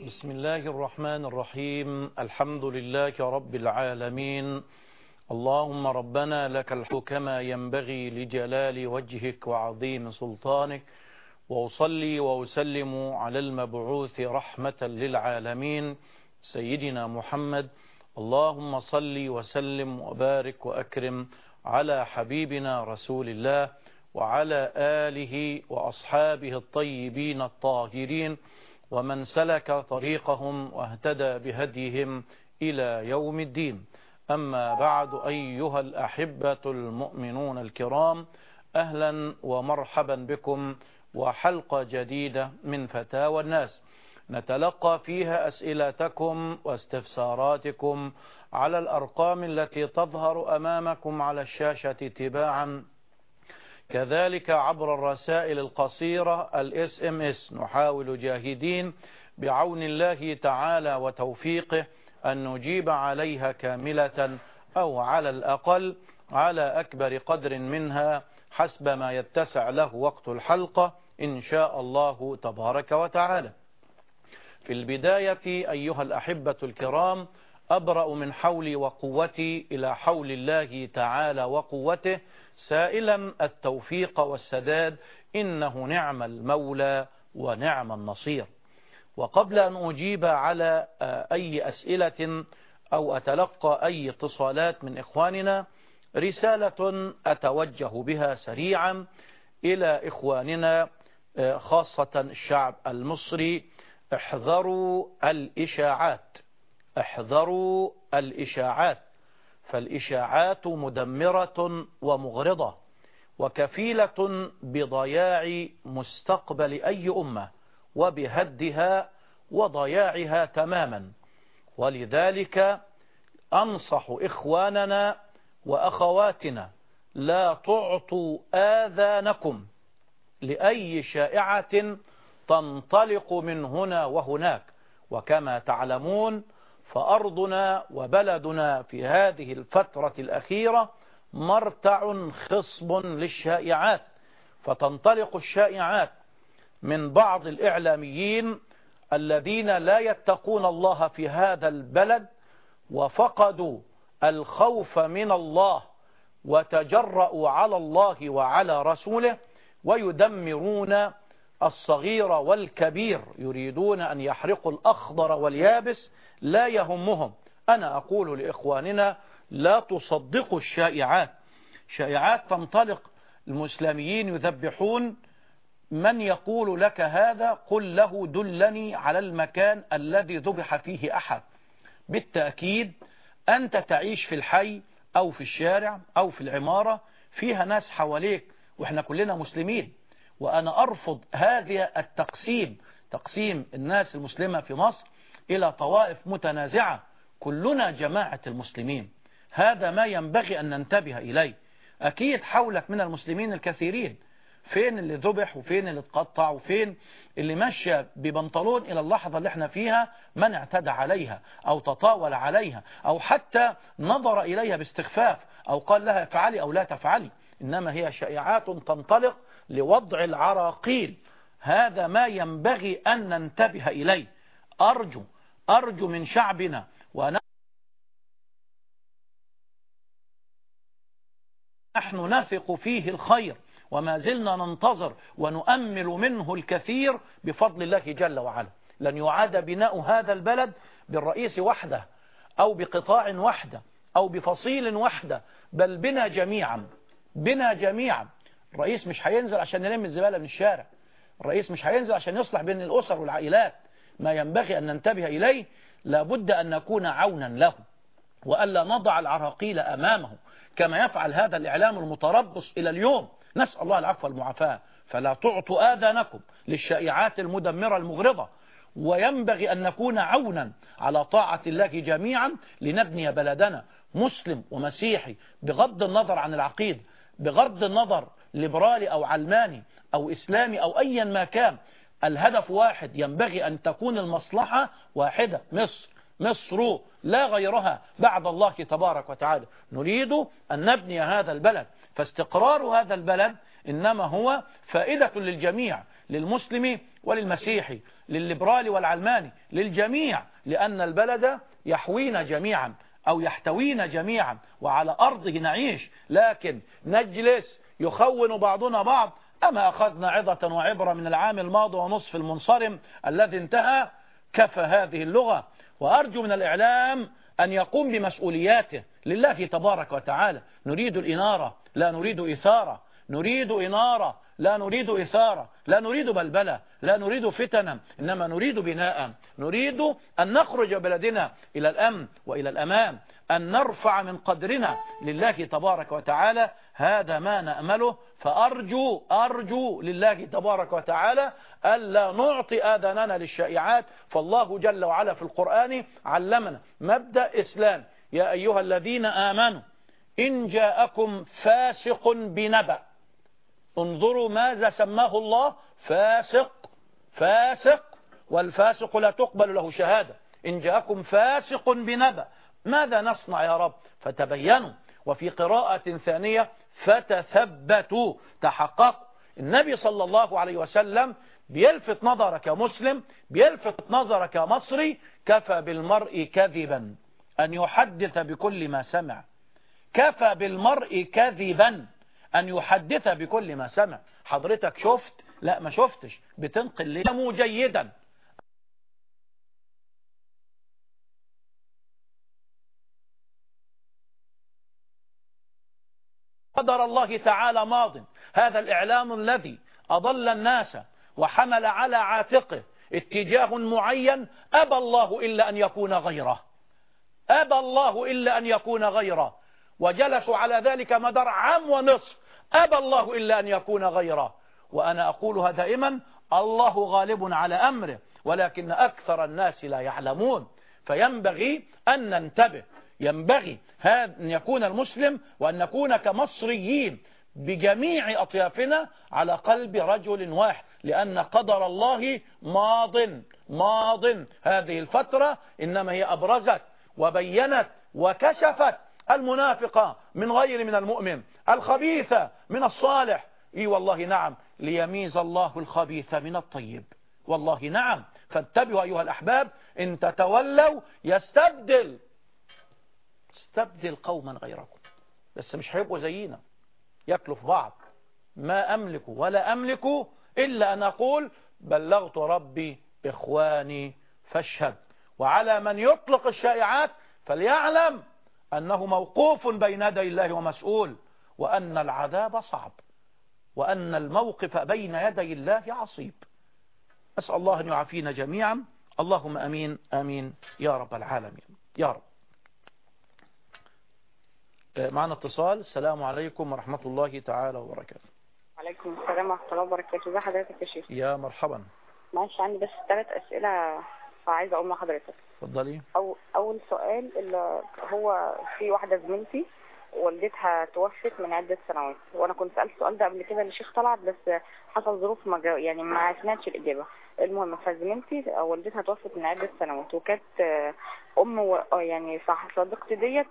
بسم الله الرحمن الرحيم. الحمد لله رب العالمين. اللهم ربنا لك الحمد كما ينبغي لجلال وجهك وعظيم سلطانك، وأصلي وأسلم على المبعوث رحمة للعالمين سيدنا محمد. اللهم صل وسلم وبارك وأكرم على حبيبنا رسول الله وعلى آله وأصحابه الطيبين الطاهرين ومن سلك طريقهم واهتدى بهديهم إلى يوم الدين. أما بعد، أيها الأحبة المؤمنون الكرام، أهلا ومرحبا بكم وحلقة جديدة من فتاوى الناس نتلقى فيها أسئلتكم واستفساراتكم على الأرقام التي تظهر أمامكم على الشاشة تباعا، كذلك عبر الرسائل القصيرة SMS. نحاول جاهدين بعون الله تعالى وتوفيقه أن نجيب عليها كاملة أو على الأقل على أكبر قدر منها حسب ما يتسع له وقت الحلقة إن شاء الله تبارك وتعالى. في البداية أيها الأحبة الكرام، أبرأ من حولي وقوتي إلى حول الله تعالى وقوته، سائلا التوفيق والسداد، إنه نعم المولى ونعم النصير. وقبل أن أجيب على أي أسئلة أو أتلقى أي اتصالات من إخواننا، رسالة أتوجه بها سريعا إلى إخواننا خاصة الشعب المصري: احذروا الإشاعات، احذروا الإشاعات، فالإشاعات مدمرة ومغرضة وكفيلة بضياع مستقبل أي أمة وبهدها وضياعها تماما. ولذلك أنصح إخواننا وأخواتنا: لا تعطوا آذانكم لأي شائعة تنطلق من هنا وهناك. وكما تعلمون فأرضنا وبلدنا في هذه الفترة الأخيرة مرتع خصب للشائعات، فتنطلق الشائعات من بعض الإعلاميين الذين لا يتقون الله في هذا البلد وفقدوا الخوف من الله وتجرؤوا على الله وعلى رسوله، ويدمرون الصغير والكبير، يريدون أن يحرقوا الأخضر واليابس، لا يهمهم. أنا أقول لإخواننا: لا تصدقوا الشائعات. شائعات تنطلق، المسلمين يذبحون، من يقول لك هذا قل له دلني على المكان الذي ذبح فيه أحد. بالتأكيد أنت تعيش في الحي أو في الشارع أو في العمارة فيها ناس حواليك، وإحنا كلنا مسلمين. وأنا أرفض هذا التقسيم، تقسيم الناس المسلمة في مصر إلى طوائف متنازعة. كلنا جماعة المسلمين، هذا ما ينبغي أن ننتبه إليه. أكيد حولك من المسلمين الكثيرين، فين اللي ذبح وفين اللي اتقطع وفين اللي مشى ببنطلون إلى اللحظة اللي احنا فيها، من اعتدى عليها أو تطاول عليها أو حتى نظر إليها باستخفاف أو قال لها افعلي أو لا تفعلي. إنما هي شائعات تنطلق لوضع العراقيل. هذا ما ينبغي أن ننتبه إليه. أرجو من شعبنا، ونحن نثق فيه الخير وما زلنا ننتظر ونؤمل منه الكثير بفضل الله جل وعلا. لن يعاد بناء هذا البلد بالرئيس وحده أو بقطاع وحده أو بفصيل وحده، بل بنا جميعا، بنا جميعا. الرئيس مش هينزل عشان يلم الزبالة من الشارع، الرئيس مش هينزل عشان يصلح بين الأسر والعائلات. ما ينبغي أن ننتبه إليه: لابد أن نكون عونا له وألا نضع العراقيل أمامه كما يفعل هذا الإعلام المتربص إلى اليوم. نسأل الله العفو والمعافاة. فلا تعطوا آذانكم للشائعات المدمرة المغرضة، وينبغي أن نكون عونا على طاعة الله جميعا لنبني بلدنا مسلم ومسيحي، بغض النظر عن العقيدة، بغض النظر ليبرالي أو علماني أو إسلامي أو أيا ما كان. الهدف واحد، ينبغي أن تكون المصلحة واحدة: مصر لا غيرها بعد الله تبارك وتعالى. نريد أن نبني هذا البلد، فاستقرار هذا البلد إنما هو فائدة للجميع، للمسلم وللمسيحي، للليبرالي والعلماني، للجميع، لأن البلد يحوينا جميعا أو يحتوينا جميعا، وعلى أرضه نعيش. لكن نجلس يخون بعضنا بعض. أما أخذنا عظة وعبرة من العام الماضي ونصف المنصرم الذي انتهى؟ كفى هذه اللغة. وأرجو من الإعلام أن يقوم بمسؤولياته لله تبارك وتعالى. نريد الإنارة لا نريد إثارة، نريد إنارة لا نريد إثارة، لا نريد بلبلة، لا نريد فتنا، إنما نريد بناء. نريد أن نخرج بلدنا إلى الأمن وإلى الأمان، أن نرفع من قدرنا لله تبارك وتعالى. هذا ما نأمله. فأرجو لله تبارك وتعالى ألا نعطي آذاننا للشائعات. فالله جل وعلا في القرآن علمنا مبدأ إسلام: يا أيها الذين آمنوا إن جاءكم فاسق بنبأ. انظروا ماذا سماه الله: فاسق، والفاسق لا تقبل له شهادة. إن جاءكم فاسق بنبأ، ماذا نصنع يا رب؟ فتبينوا. وفي قراءة ثانية: فتثبتوا، تحققوا. النبي صلى الله عليه وسلم بيلفت نظرك كمسلم، بيلفت نظرك كمصري: كفى بالمرء كذبا أن يحدث بكل ما سمع. كفى بالمرء كذبا أن يحدث بكل ما سمع. حضرتك شفت؟ لا ما شفتش. بتنقل لي جيدا. قدر الله تعالى ماض. هذا الإعلام الذي أضل الناس وحمل على عاتقه اتجاه معين أبى الله إلا أن يكون غيره، أبى الله إلا أن يكون غيره، وجلسوا على ذلك مدار عام ونصف. أبى الله إلا أن يكون غيره. وأنا أقولها دائما: الله غالب على أمره، ولكن أكثر الناس لا يعلمون. فينبغي أن ننتبه. ينبغي أن يكون المسلم وأن نكون كمصريين بجميع أطيافنا على قلب رجل واحد، لأن قدر الله ماض. هذه الفترة إنما هي أبرزت وبينت وكشفت المنافقة من غير من المؤمن، الخبيث من الصالح. إي والله نعم، ليميز الله الخبيث من الطيب. والله نعم. فانتبهوا أيها الأحباب، إن تتولوا يستبدل قوما غيركم، بس مش هيبقوا زينا، ياكلوا في بعض. ما أملك ولا أملك إلا أن أقول: بلغت ربي إخواني فاشهد. وعلى من يطلق الشائعات فليعلم أنه موقوف بين يدي الله ومسؤول، وأن العذاب صعب، وأن الموقف بين يدي الله عصيب. أسأل الله أن يعافينا جميعا. اللهم أمين آمين يا رب العالمين يا رب. معنا اتصال. السلام عليكم ورحمة الله تعالى وبركاته. وعليكم السلام ورحمة الله وبركاته. ازي حضرتك يا شيخ؟ يا مرحبا. معلش عندي بس 3 أسئلة فعايزة أقول مع حضرتك. اتفضلي. أول سؤال، اللي هو في واحدة زميلتي والدتها توفت من عدة سنوات، وأنا كنت سألت السؤال ده قبل كده للشيخ طلعت، بس حصل ظروف يعني ما سمعتش الإجابة. المهم، فزميلتي والدتها توفت من عدة سنوات، وكانت يعني صديقتي ديت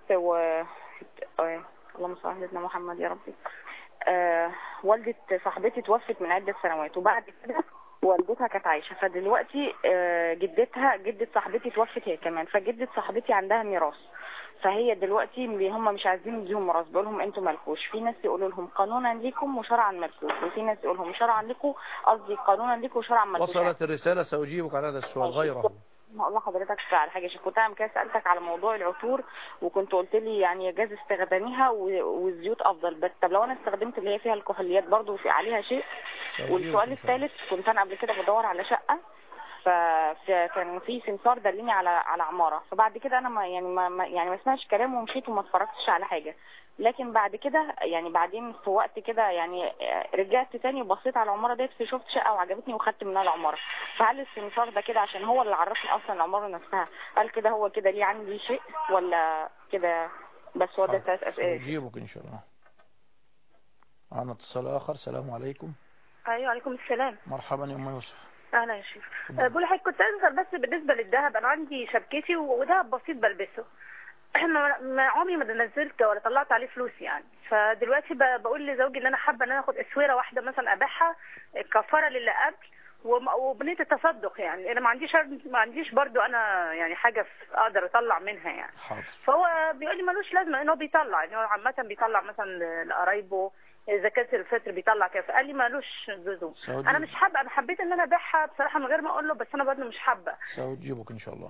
اللهم صل على سيدنا محمد يا ربي. والدة صاحبتي توفت من عدة سنوات، وبعد كده والدتها كانت عايشة. فدلوقتي جدة صاحبتي توفت هي كمان، فجدة صاحبتي عندها ميراث. فهي دلوقتي هم مش عايزين يديهم ميراث، بيقول لهم انتوا مالكوش. في ناس يقولوا لهم قانونا ليكم وشرعا مالكوش، وفي ناس يقول لهم شرعا ليكم، قصدي قانونا ليكم وشرعا مالكوش. وصلت الرسالة، سأجيبك على هذا السؤال غيره. هقول لحضرتك على حاجه. كنت عامل كده، سالتك على موضوع العطور، وكنت قلت لي يعني يجوز استخدامها والزيوت افضل، بس طب لو انا استخدمت اللي هي فيها الكحوليات برضو في عليها شيء؟ والسؤال الثالث، كنت انا قبل كده بدور على شقه، فكان في سمسار دلني على عماره، فبعد كده انا ما سمعتش كلامه ومشيت وما اتفرجتش على حاجه. لكن بعد كده يعني بعدين في وقت كده يعني رجعت تاني وبصيت على العماره ديت، شفت شقه وعجبتني وخدت منها العماره. فهل السمسار ده كده عشان هو اللي عرفني اصلا العماره نفسها، قال كده هو كده ليه عندي شيء ولا كده؟ بس هو ده 3 أسئلة. اجيبك ان شاء الله. معنا اتصال اخر. السلام عليكم. ايوه عليكم السلام. مرحبا يا ام يوسف. اهلا يا شيخ. بقول لحضرتك كنت اسال بس بالنسبه للذهب، انا عندي شبكتي وذهب بسيط بلبسه، عمري ما نزلت ولا طلعت عليه فلوس يعني. فدلوقتي بقول لزوجي ان انا حابه ان انا اخد اسوره واحده مثلا ابيعها كفاره للي قبل، وبنية التصدق. يعني انا ما عنديش برضو انا يعني حاجه اقدر اطلع منها يعني. حاضر. فهو بيقول لي ملوش لازمه ان هو بيطلع، يعني هو عامه بيطلع مثلا لقرايبه زكاة الفطر بيطلع كده، فقال لي مالوش لزوم. انا مش حابه، انا حبيت ان انا ابيعها بصراحه من غير ما اقول له، بس انا برضه مش حابه. سأجيبك ان شاء الله.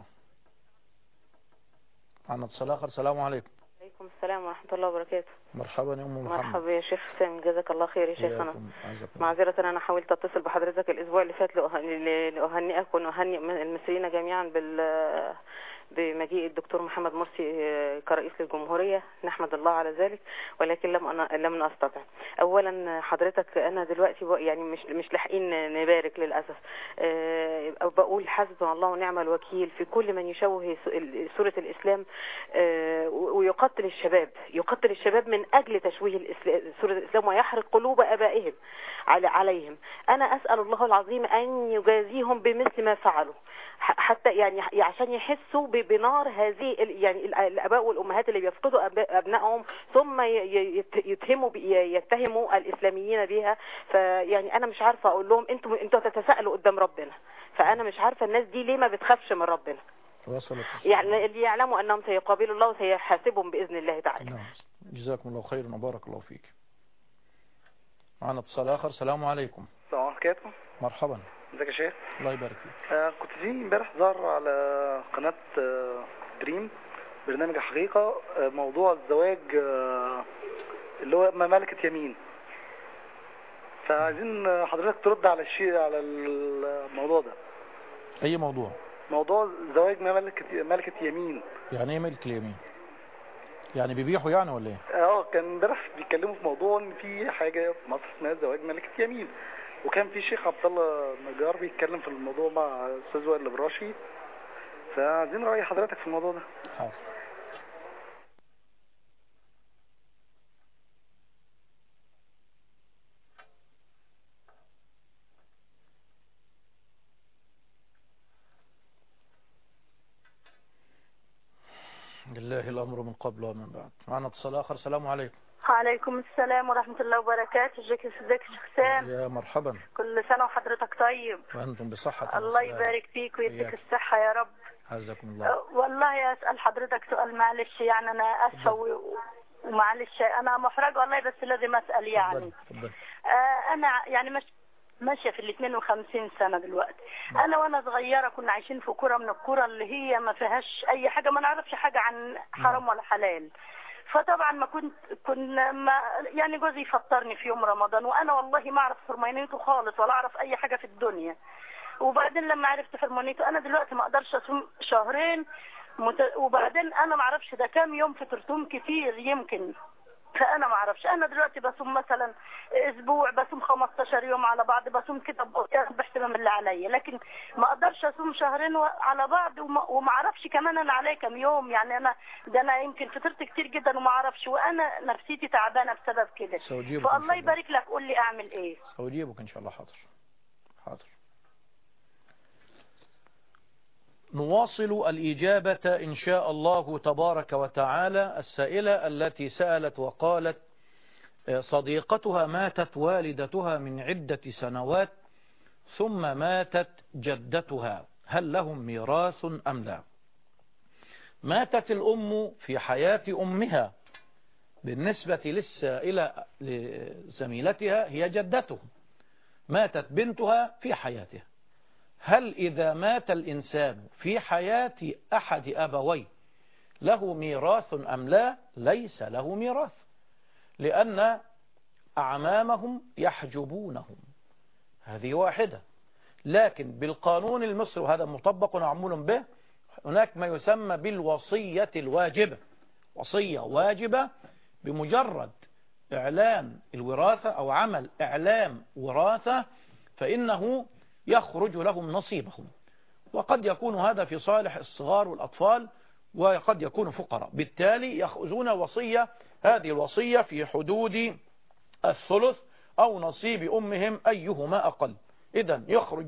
معنا اتصال اخر. السلام عليكم. وعليكم السلام ورحمة الله وبركاته. مرحبا يا ام محمد. مرحبا يا شيخ حسين، جزاك الله خير يا شيخنا. الله. معذرة انا حاولت اتصل بحضرتك الاسبوع اللي فات لأهنئك ونهنئ المصريين جميعا بمجيء الدكتور محمد مرسي كرئيس للجمهورية، نحمد الله على ذلك، ولكن لم نستطع. اولا حضرتك انا دلوقتي يعني مش لاحقين نبارك للاسف. بقول حسبنا الله ونعم الوكيل في كل من يشوه صورة الاسلام ويقتل الشباب من اجل تشويه صورة الاسلام ويحرق قلوب ابائهم عليهم. انا اسال الله العظيم ان يجازيهم بمثل ما فعلوا، حتى يعني عشان يحسوا بنار هذه يعني الاباء والامهات اللي بيفقدوا ابنائهم ثم يتهموا الاسلاميين بها. فيعني انا مش عارفه اقول لهم انتوا تتساءلوا قدام ربنا، فانا مش عارفه الناس دي ليه ما بتخافش من ربنا. وصلت. يعني اللي يعلموا انهم سيقابلوا الله وسيحاسبهم باذن الله تعالى. نعم. جزاكم الله خيرا وبارك الله فيك. معنا اتصال اخر. السلام عليكم. السلام عليكم. مرحبا. ازيك يا شيخ؟ الله يبارك فيك. كنت في امبارح ظهر على قناة دريم برنامج حقيقة موضوع الزواج اللي هو مملكة يمين، فعايزين حضرتك ترد على على الموضوع ده. اي موضوع؟ موضوع زواج ملكة يمين. يعني ايه ملك اليمين؟ يعني بيبيحوا يعني ولا ايه؟ كان امبارح بيتكلموا في موضوع ان في حاجة في مصر اسمها زواج ملكة يمين، وكان في شيخ عبد الله النجار بيتكلم في الموضوع مع استاذ وائل البراشي، فعايزين رأي حضرتك في الموضوع ده. حاضر. لله الأمر من قبل ومن بعد. معنا اتصال آخر. السلام عليكم. وعليكم السلام ورحمة الله وبركاته. ازيك يا شيخ حسين؟ يا مرحبا. كل سنة وحضرتك طيب. وأنتم بصحة. الله يبارك فيك ويديك الصحة يا رب. عزكم الله. والله أسأل حضرتك سؤال، معلش يعني أنا أسفة ومعلش أنا محرجة والله، بس لازم أسأل يعني. تفضل. أنا يعني ماشية في 52 سنة دلوقتي. أنا وأنا صغيرة كنا عايشين في كرة من الكرة اللي هي ما فيهاش أي حاجة، ما نعرفش حاجة عن حرام ولا حلال. فطبعا ما كنا يعني جوزي يفطرني في يوم رمضان وانا والله ما اعرف حرمانيته خالص ولا اعرف اي حاجه في الدنيا. وبعدين لما عرفت حرمانيته انا دلوقتي ما اقدرش اصوم شهرين وبعدين انا ما اعرفش ده كام يوم فطرتهم كتير يمكن، فانا ما اعرفش. انا دلوقتي بصوم مثلا اسبوع، بصوم 15 يوم على بعض، بصوم كده باحتمام اللي عليا، لكن ما اقدرش اصوم شهرين على بعض وما اعرفش كمان انا عليا كام يوم. يعني انا يمكن فطرت كتير جدا وما اعرفش، وانا نفسيتي تعبانه بسبب كده. فالله يبارك لك، قول لي اعمل ايه. سأجيبك ان شاء الله. حاضر. حاضر. نواصل الإجابة إن شاء الله تبارك وتعالى. السائلة التي سألت وقالت صديقتها ماتت والدتها من عدة سنوات ثم ماتت جدتها، هل لهم ميراث أم لا؟ ماتت الأم في حياة أمها، بالنسبة للسائلة لزميلتها هي جدته. ماتت بنتها في حياتها. هل إذا مات الإنسان في حياة أحد أبويه له ميراث أم لا؟ ليس له ميراث، لأن أعمامهم يحجبونهم، هذه واحدة. لكن بالقانون المصري، وهذا مطبق ومعمول به، هناك ما يسمى بالوصية الواجبة. وصية واجبة بمجرد إعلان الوراثة أو عمل إعلام وراثة فإنه يخرج لهم نصيبهم، وقد يكون هذا في صالح الصغار والأطفال، وقد يكون فقراء، بالتالي يأخذون وصية، هذه الوصية في حدود الثلث أو نصيب أمهم أيهما أقل. إذن يخرج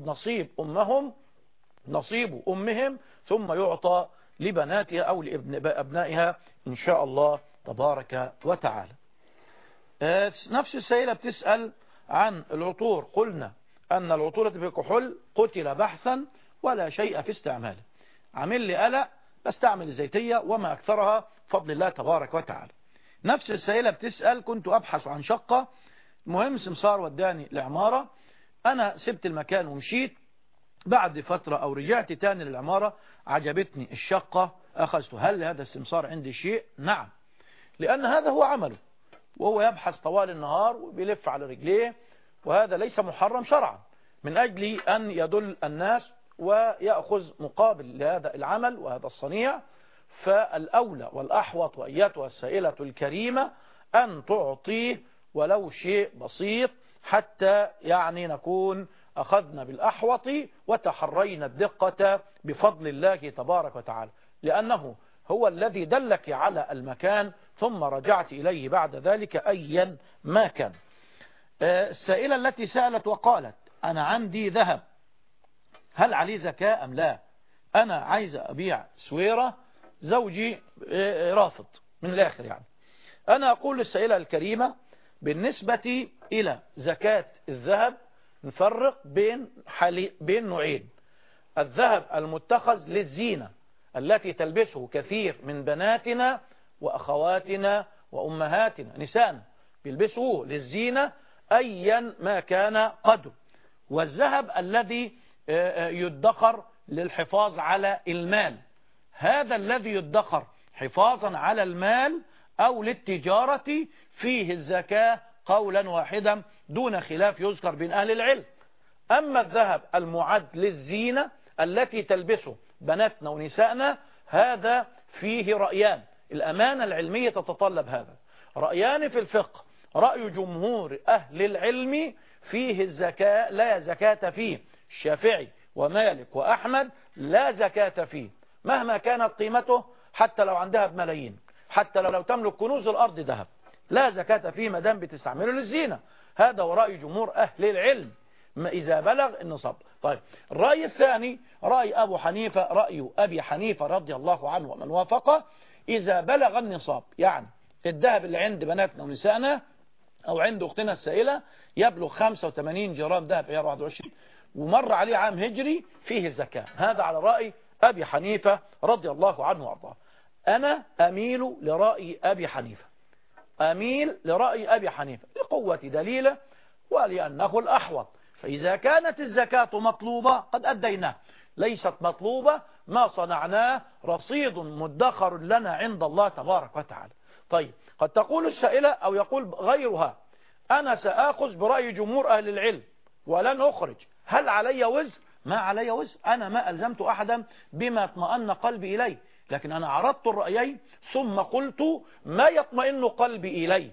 نصيب أمهم ثم يعطى لبناتها أو لأبنائها إن شاء الله تبارك وتعالى. نفس السائلة بتسأل عن العطور. قلنا أن العطورة في الكحول قتل بحثا ولا شيء في استعماله. عامل لي قلق، بستعمل الزيتية وما أكثرها فضل الله تبارك وتعالى. نفس السائلة بتسأل: كنت أبحث عن شقة، مهم سمسار وداني لعمارة، أنا سبت المكان ومشيت، بعد فترة أو رجعت تاني للعمارة عجبتني الشقة أخذته، هل هذا السمسار عندي شيء؟ نعم، لأن هذا هو عمله، وهو يبحث طوال النهار وبيلف على رجليه، وهذا ليس محرم شرعا، من أجل أن يدل الناس ويأخذ مقابل لهذا العمل وهذا الصنيع. فالأولى والأحوط وأيتها السائلة الكريمة أن تعطيه ولو شيء بسيط، حتى يعني نكون أخذنا بالأحوط وتحرينا الدقة بفضل الله تبارك وتعالى، لأنه هو الذي دلك على المكان ثم رجعت إليه بعد ذلك أيا ما كان. السائلة التي سألت وقالت: أنا عندي ذهب، هل عليه زكاة أم لا؟ أنا عايزة أبيع سويرة، زوجي رافض، من الآخر يعني. أنا أقول للسائلة الكريمة: بالنسبة إلى زكاة الذهب نفرق بين نوعين: الذهب المتخذ للزينة التي تلبسه كثير من بناتنا وأخواتنا وأمهاتنا، نساء بيلبسوه للزينة أيا ما كان قدره، والذهب الذي يدخر للحفاظ على المال، هذا الذي يدخر حفاظا على المال أو للتجارة فيه الزكاة قولا واحدا دون خلاف يذكر بين أهل العلم. أما الذهب المعد للزينة التي تلبسه بناتنا ونسائنا، هذا فيه رأيان، الأمانة العلمية تتطلب هذا، رأيان في الفقه: رأي جمهور أهل العلم فيه الزكاة، لا زكاة فيه، الشافعي ومالك وأحمد لا زكاة فيه مهما كانت قيمته، حتى لو عندها بملايين، حتى لو تملك كنوز الأرض ذهب، لا زكاة فيه ما دام بتستعمله للزينة. هذا ورأي جمهور أهل العلم إذا بلغ النصاب. طيب، الرأي الثاني رأي أبو حنيفة، رأي أبي حنيفة رضي الله عنه ومن وافقه: إذا بلغ النصاب، يعني الذهب اللي عند بناتنا ونسائنا أو عند أختنا السائلة يبلغ 85 جرام ذهب عيار 21 ومر عليه عام هجري، فيه الزكاة. هذا على رأي أبي حنيفة رضي الله عنه وارضاه. أنا أميل لرأي أبي حنيفة، أميل لرأي أبي حنيفة لقوة دليله ولأنه الأحوط. فإذا كانت الزكاة مطلوبة قد أديناه، ليست مطلوبة ما صنعناه رصيد مدخر لنا عند الله تبارك وتعالى. طيب، قد تقول السائلة أو يقول غيرها: أنا سأخذ برأي جمهور أهل العلم ولن أخرج، هل علي وزر؟ ما علي وزر، أنا ما ألزمت أحدا بما اطمأن قلبي إليه، لكن أنا عرضت الرأيين ثم قلت ما يطمئن قلبي إليه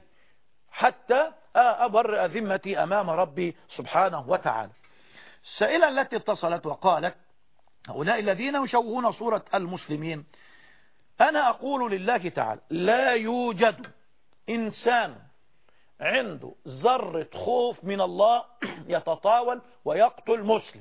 حتى أبرئ ذمتي أمام ربي سبحانه وتعالى. السائلة التي اتصلت وقالت: هؤلاء الذين يشوهون صورة المسلمين، أنا أقول لله تعالى: لا يوجد إنسان عنده ذرة خوف من الله يتطاول ويقتل مسلم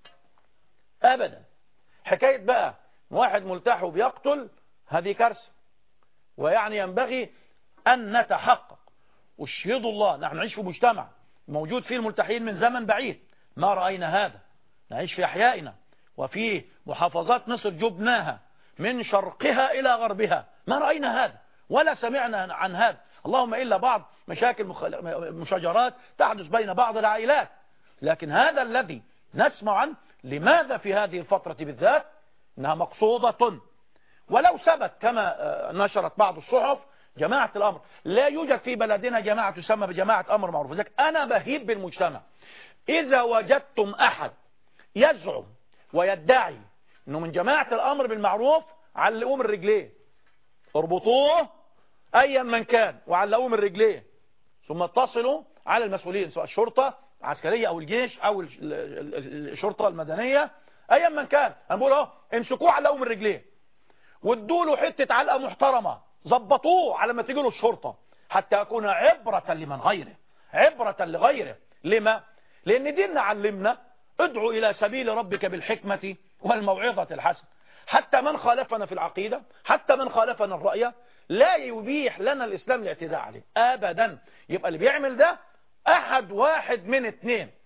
أبدا. حكاية بقى واحد ملتحي وبيقتل، هذه كارثة، ويعني ينبغي أن نتحقق. واشهدوا الله، نحن نعيش في مجتمع موجود فيه الملتحين من زمن بعيد، ما رأينا هذا، نعيش في أحيائنا وفي محافظات مصر جبناها من شرقها إلى غربها، ما رأينا هذا ولا سمعنا عن هذا، اللهم إلا بعض مشاكل مشاجرات تحدث بين بعض العائلات، لكن هذا الذي نسمع عنه. لماذا في هذه الفترة بالذات؟ إنها مقصودة، ولو ثبت كما نشرت بعض الصحف جماعة الأمر، لا يوجد في بلدنا جماعة تسمى بجماعة أمر معروف. لذلك أنا بهيب بالمجتمع، إذا وجدتم أحد يزعم ويدعي أنه من جماعة الأمر بالمعروف، علقوه من رجليه، اربطوه أيا من كان وعلقوه من رجليه، ثم اتصلوا على المسؤولين سواء الشرطة العسكرية أو الجيش أو الشرطة المدنية أيا من كان. أنا بقول امسكوه علقوه من رجليه وادوا له حتة علقة محترمة، ظبطوه على ما تيجي له الشرطة، حتى يكون عبرة لمن غيره، عبرة لغيره. لما؟ لأن ديننا علمنا: ادعو إلى سبيل ربك بالحكمة والموعظة الحسنة. حتى من خالفنا في العقيدة، حتى من خالفنا الرأي، لا يبيح لنا الإسلام الاعتداء عليه أبدا. يبقى اللي بيعمل ده أحد واحد من اثنين: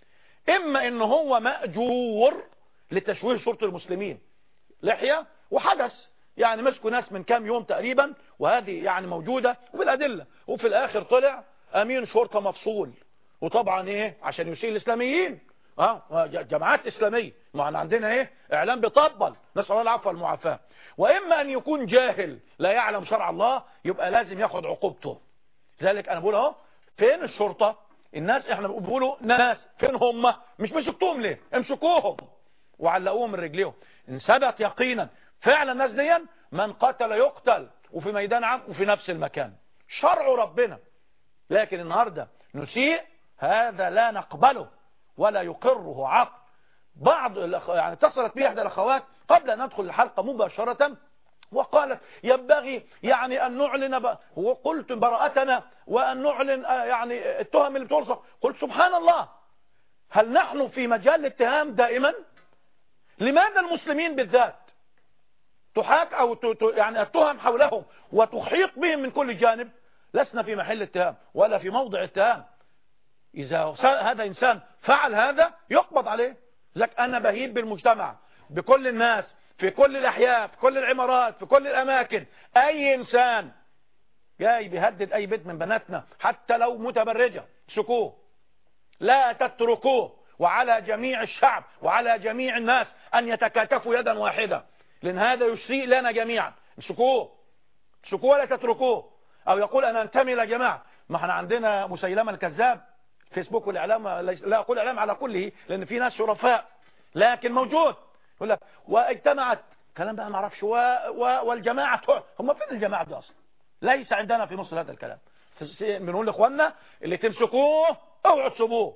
إما إن هو مأجور لتشويه صورة المسلمين، لحية وحدث، يعني مسكوا ناس من كام يوم تقريبا، وهذه يعني موجودة وبالأدلة، وفي الآخر طلع أمين شرطة مفصول، وطبعا إيه عشان يسيء الإسلاميين، جماعات إسلامية، ما احنا عندنا إيه إعلام بيطبل، نسأل الله العفو والمعافاة. وإما أن يكون جاهل لا يعلم شرع الله، يبقى لازم ياخد عقوبته. ذلك أنا بقول اهو، فين الشرطة؟ الناس احنا بنقولوا ناس، فين هم؟ مش مسكتوهم ليه؟ امسكوهم وعلقوهم من رجليهم. ان ثبت يقينا فعلا الناس دي من قتل يقتل، وفي ميدان عام وفي نفس المكان، شرع ربنا. لكن النهاردة نسيء، هذا لا نقبله ولا يقره عقل. بعض يعني اتصلت بي احدى الاخوات قبل ان ندخل الحلقة مباشرة، وقالت ينبغي يعني أن نعلن وقلت براءتنا وأن نعلن يعني التهم اللي بتلصق. قلت سبحان الله، هل نحن في مجال الاتهام دائما؟ لماذا المسلمين بالذات تحاك أو يعني التهم حولهم وتحيط بهم من كل جانب؟ لسنا في محل اتهام ولا في موضع اتهام. إذا هذا إنسان فعل هذا يقبض عليه. لك أنا بهيب بالمجتمع، بكل الناس، في كل الأحياء، في كل العمارات، في كل الأماكن، أي إنسان جاي بيهدد أي بنت من بناتنا حتى لو متبرجة سكوه، لا تتركوه. وعلى جميع الشعب وعلى جميع الناس أن يتكاتفوا يدا واحدة، لأن هذا يسيء لنا جميعا. سكوه ولا تتركوه. أو يقول أنا انتمي إلى جماعة. ما احنا عندنا مسيلمة الكذاب، فيسبوك والإعلام، لا أقول إعلام على كله لأن في ناس شرفاء، لكن موجود يقول لك واجتمعت كلام بقى ما اعرفش والجماعة، هم فين الجماعة دي أصلا؟ ليس عندنا في مصر هذا الكلام. بنقول لإخواننا اللي تمسكوه اوعوا تسيبوه،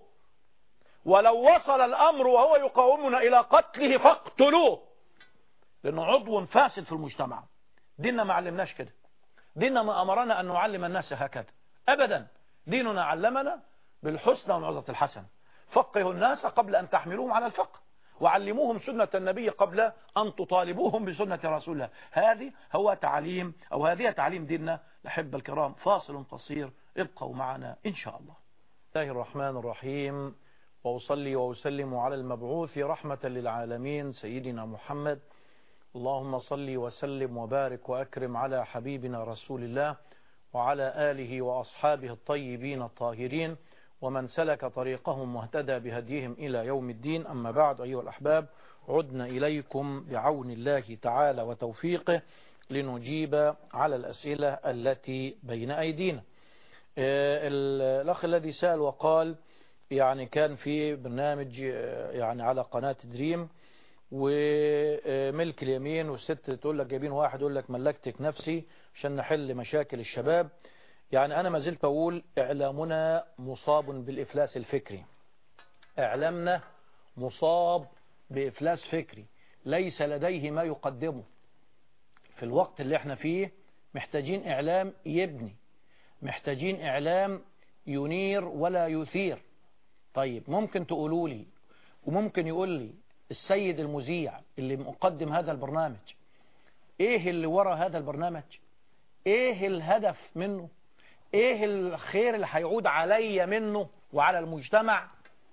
ولو وصل الأمر وهو يقاومنا إلى قتله فاقتلوه، لأنه عضو فاسد في المجتمع. ديننا ما علمناش كده، ديننا ما أمرنا أن نعلم الناس هكذا أبدا. ديننا علمنا بالحسنى والموعظة الحسنة. فقهوا الناس قبل أن تحملوهم على الفقه، وعلموهم سنة النبي قبل أن تطالبوهم بسنة رسول الله. هذه تعليم ديننا. الأحبة الكرام، فاصل قصير، ابقوا معنا إن شاء الله. بسم الله الرحمن الرحيم، وأصلي وأسلم على المبعوث رحمة للعالمين سيدنا محمد. اللهم صل وسلم وبارك وأكرم على حبيبنا رسول الله وعلى آله وأصحابه الطيبين الطاهرين ومن سلك طريقهم واهتدى بهديهم إلى يوم الدين. أما بعد، أيها الأحباب، عدنا إليكم بعون الله تعالى وتوفيقه لنجيب على الأسئلة التي بين أيدينا. الأخ الذي سأل وقال يعني كان في برنامج يعني على قناة دريم وملك اليمين، والست تقول لك جايبين واحد يقول لك ملكتك نفسي عشان نحل مشاكل الشباب. يعني أنا ما زلت أقول إعلامنا مصاب بالإفلاس الفكري، إعلامنا مصاب بإفلاس فكري، ليس لديه ما يقدمه. في الوقت اللي احنا فيه محتاجين إعلام يبني، محتاجين إعلام ينير ولا يثير. طيب ممكن تقولوا لي وممكن يقول لي السيد المذيع اللي مقدم هذا البرنامج ايه اللي وراء هذا البرنامج؟ ايه الهدف منه؟ ايه الخير اللي هيعود عليا منه وعلى المجتمع؟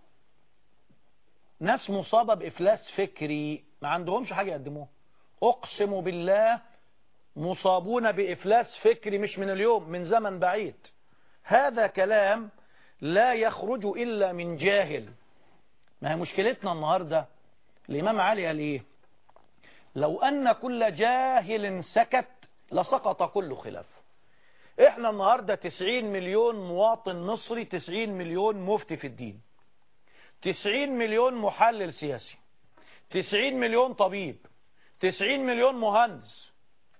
ناس مصابة بإفلاس فكري، ما عندهمش حاجة يقدموها. أقسم بالله مصابون بإفلاس فكري مش من اليوم، من زمن بعيد. هذا كلام لا يخرج إلا من جاهل. ما هي مشكلتنا النهاردة؟ الإمام علي قال إيه؟ لو أن كل جاهل سكت لسقط كل خلاف. إحنا النهاردة 90 مليون مواطن مصري، 90 مليون مفتي في الدين، 90 مليون محلل سياسي، 90 مليون طبيب، 90 مليون مهندس،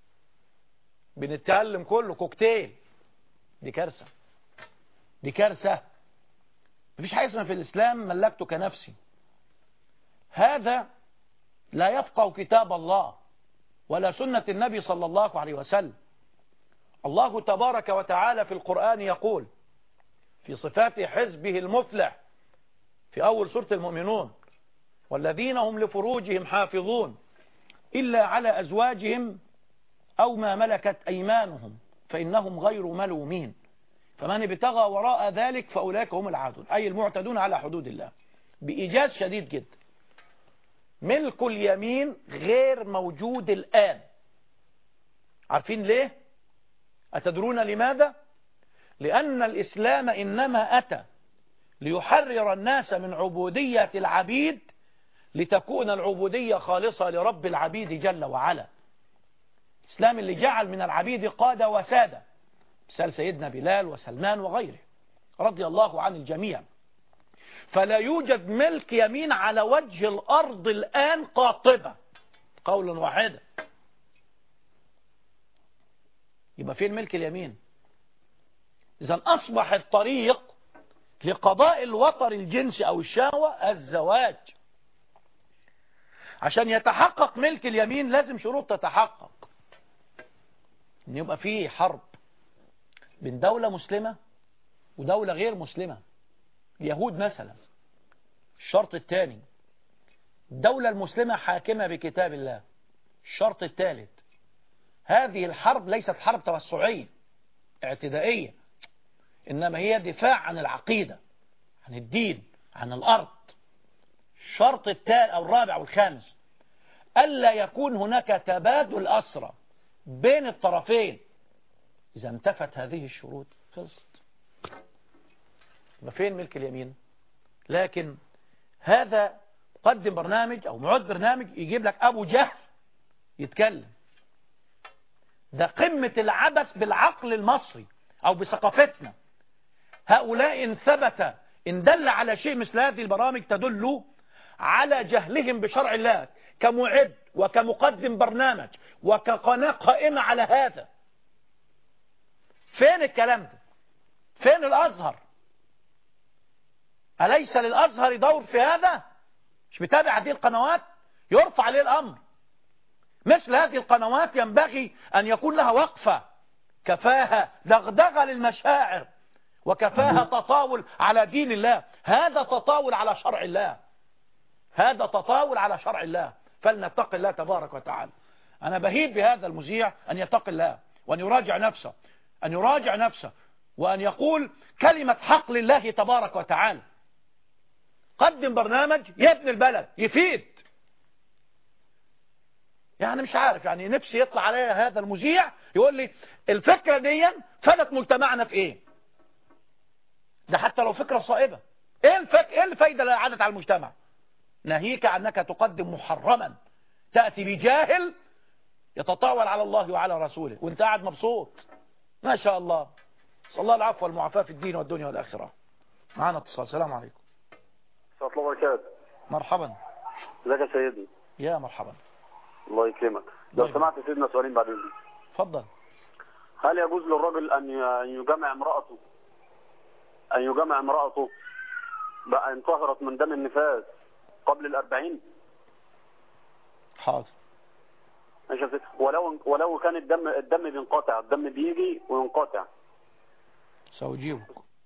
بنتكلم كله كوكتيل. دي كارثة، دي كارثة. مفيش حاجة اسمها في الإسلام ملكتك نفسي. هذا لا يفقه كتاب الله ولا سنة النبي صلى الله عليه وسلم. الله تبارك وتعالى في القرآن يقول في صفات حزبه المفلح في أول سورة المؤمنون: والذين هم لفروجهم حافظون إلا على أزواجهم أو ما ملكت أيمانهم فإنهم غير ملومين فمن ابتغى وراء ذلك فأولئك هم العادون، أي المعتدون على حدود الله. بإيجاز شديد جدا. ملك اليمين غير موجود الآن. عارفين ليه؟ أتدرون لماذا؟ لأن الإسلام إنما أتى ليحرر الناس من عبودية العبيد لتكون العبودية خالصة لرب العبيد جل وعلا. الإسلام اللي جعل من العبيد قادة وسادة، مثال سيدنا بلال وسلمان وغيره رضي الله عن الجميع. فلا يوجد ملك يمين على وجه الأرض الآن قاطبة، قولا واحدا. يبقى فين ملك اليمين؟ إذن أصبح الطريق لقضاء الوطر الجنسي أو الشهوة الزواج. عشان يتحقق ملك اليمين لازم شروط تتحقق، إن يبقى فيه حرب بين دولة مسلمة ودولة غير مسلمة. اليهود مثلا، الشرط الثاني الدولة المسلمة حاكمة بكتاب الله. الشرط الثالث هذه الحرب ليست حرب توسعية اعتدائية، إنما هي دفاع عن العقيدة، عن الدين، عن الأرض. الشرط الثالث أو الرابع والخامس ألا يكون هناك تبادل أسرى بين الطرفين. إذا انتفت هذه الشروط خلصت. ما فين ملك اليمين؟ لكن هذا قدم برنامج أو معد برنامج يجيب لك أبو جهل يتكلم. ده قمة العبث بالعقل المصري أو بثقافتنا. هؤلاء إن ثبت إن دل على شيء مثل هذه البرامج تدل على جهلهم بشرع الله كمعد وكمقدم برنامج وكقناة قائمة على هذا. فين الكلام ده؟ فين الأزهر؟ أليس للأزهر دور في هذا؟ مش بتابع هذه القنوات؟ يرفع عليه الأمر. مثل هذه القنوات ينبغي أن يكون لها وقفة، كفاها دغدغة للمشاعر وكفاها تطاول على دين الله. هذا تطاول على شرع الله، هذا تطاول على شرع الله. فلنتق الله تبارك وتعالى. أنا بهيب بهذا المذيع أن يتقي الله وأن يراجع نفسه، أن يراجع نفسه وأن يقول كلمة حق لله تبارك وتعالى. قدم برنامج يبني البلد يفيد. يعني مش عارف، يعني نفسي يطلع عليها هذا المذيع يقول لي الفكرة دي فادت مجتمعنا في ايه؟ ده حتى لو فكرة صائبة. ايه الفايدة اللي عادت على المجتمع؟ ناهيك عنك تقدم محرما تأتي بجاهل يتطاول على الله وعلى رسوله وانت قاعد مبسوط ما شاء الله. صلى الله العفو والمعافاة في الدين والدنيا والآخرة. معنا اتصال. السلام عليكم. ورحمة الله وبركاته. مرحبا. ازيك يا سيدي؟ يا مرحبا. الله يكرمك. لو سمعت سيدنا سؤالين بعد اذنك. اتفضل. هل يجوز للرجل ان يجامع امرأته بأن طهرت من دم النفاس قبل ال40؟ حاضر. ولو كان الدم بينقطع، الدم بيجي وينقطع. سأجيبك.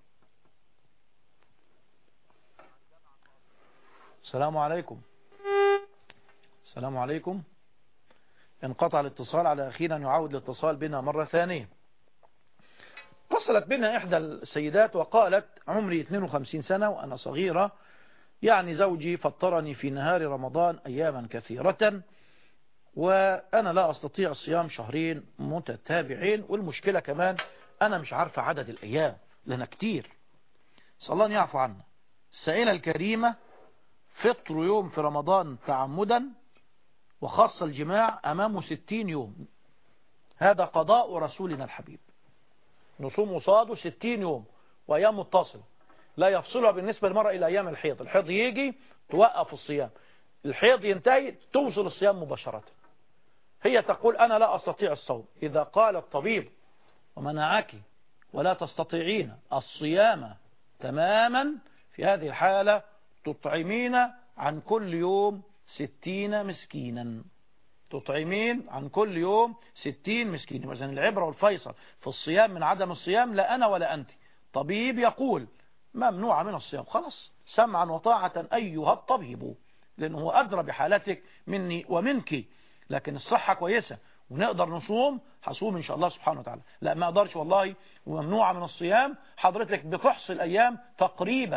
السلام عليكم. السلام عليكم. انقطع الاتصال، على أخينا أن يعود الاتصال بنا مرة ثانية. اتصلت بنا إحدى السيدات وقالت عمري 52 سنة وأنا صغيرة، يعني زوجي فطرني في نهار رمضان أياما كثيرة وأنا لا أستطيع الصيام شهرين متتابعين، والمشكلة كمان أنا مش عارفة عدد الأيام لنا كتير. صلى الله أن يعفو عنا. السائلة الكريمة فطر يوم في رمضان تعمدا وخاص الجماع أمامه 60 يوم. هذا قضاء رسولنا الحبيب. نصوم صاده 60 يوم وأيام متصلة لا يفصلها بالنسبة للمرأة إلى أيام الحيض. الحيض يجي توقف الصيام، الحيض ينتهي توصل الصيام مباشرة. هي تقول أنا لا أستطيع الصوم. إذا قال الطبيب ومنعك ولا تستطيعين الصيام تماما، في هذه الحالة تطعمين عن كل يوم 60 مسكينا. تطعمين عن كل يوم 60 مسكين. إذن العبرة والفيصل في الصيام من عدم الصيام لا أنا ولا أنت. طبيب يقول ممنوع من الصيام، خلاص سمعا وطاعة أيها الطبيب، لأنه هو أدرى بحالتك مني ومنك. لكن الصحة كويسة ونقدر نصوم، هصوم إن شاء الله سبحانه وتعالى. لا ما أقدرش والله وممنوعة من الصيام، حضرتك بتحصي الأيام تقريبا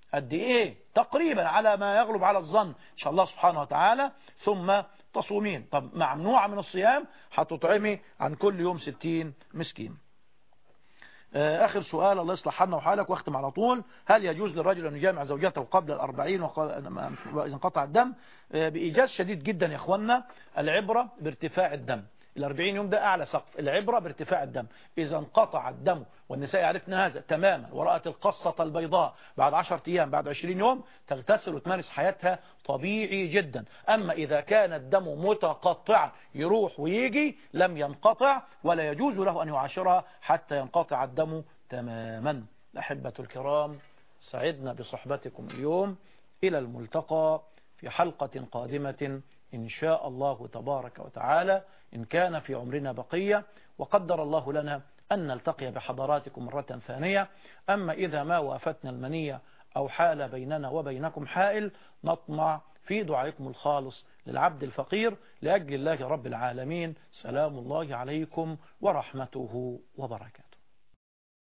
قد ايه تقريبا على ما يغلب على الظن ان شاء الله سبحانه وتعالى، ثم تصومين. طب ممنوعة من الصيام، هتطعمي عن كل يوم 60 مسكين. آخر سؤال، الله يصلح حالنا وحالك واختم على طول. هل يجوز للرجل أن يجامع زوجته قبل 40 وإذا انقطع الدم؟ بإيجاز شديد جدا يا إخوانا، العبرة بارتفاع الدم. 40 يوم ده أعلى سقف، العبرة بارتفاع الدم. إذا انقطع الدم، والنساء عرفنا هذا تماما، ورأت القصة البيضاء بعد 10 أيام بعد 20 يوم تغتسل وتمارس حياتها طبيعي جدا. أما إذا كان الدم متقطع يروح ويجي لم ينقطع، ولا يجوز له أن يعاشرها حتى ينقطع الدم تماما. أحبة الكرام، سعدنا بصحبتكم اليوم، إلى الملتقى في حلقة قادمة إن شاء الله تبارك وتعالى، إن كان في عمرنا بقية وقدر الله لنا أن نلتقي بحضراتكم مرة ثانية. أما إذا ما وافتنا المنية أو حال بيننا وبينكم حائل، نطمع في دعائكم الخالص للعبد الفقير لأجل الله رب العالمين. سلام الله عليكم ورحمته وبركاته.